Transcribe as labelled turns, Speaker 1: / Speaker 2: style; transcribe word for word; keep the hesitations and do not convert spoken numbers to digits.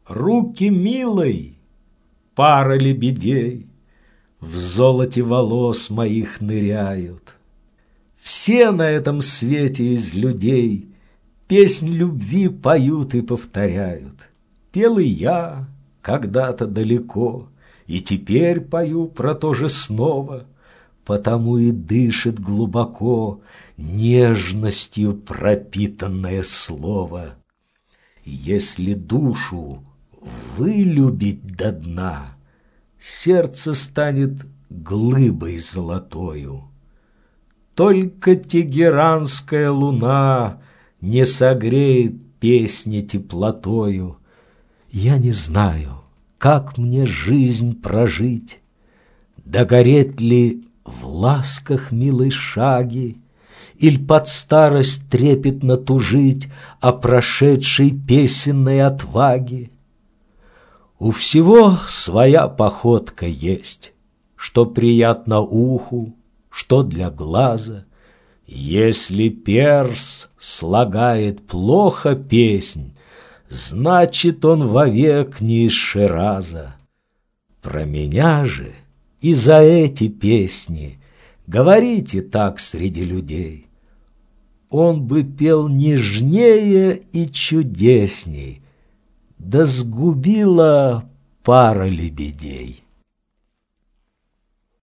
Speaker 1: Руки милой, пара лебедей в золоте волос моих ныряют. Все на этом свете из людей песнь любви поют и повторяют. Пел и я когда-то далеко, и теперь пою про то же снова, потому и дышит глубоко нежностью пропитанное слово. Если душу вылюбить до дна, сердце станет глыбой золотою. Только тегеранская луна не согреет песни теплотою. Я не знаю, как мне жизнь прожить, догореть ли в ласках милой шаги, иль под старость трепетно тужить о прошедшей песенной отваге. У всего своя походка есть, что приятно уху, что для глаза. Если перс слагает плохо песнь, значит, он вовек не из Шираза. Про меня же и за эти песни говорите так среди людей. Он бы пел нежнее и чудесней, да сгубила пара лебедей.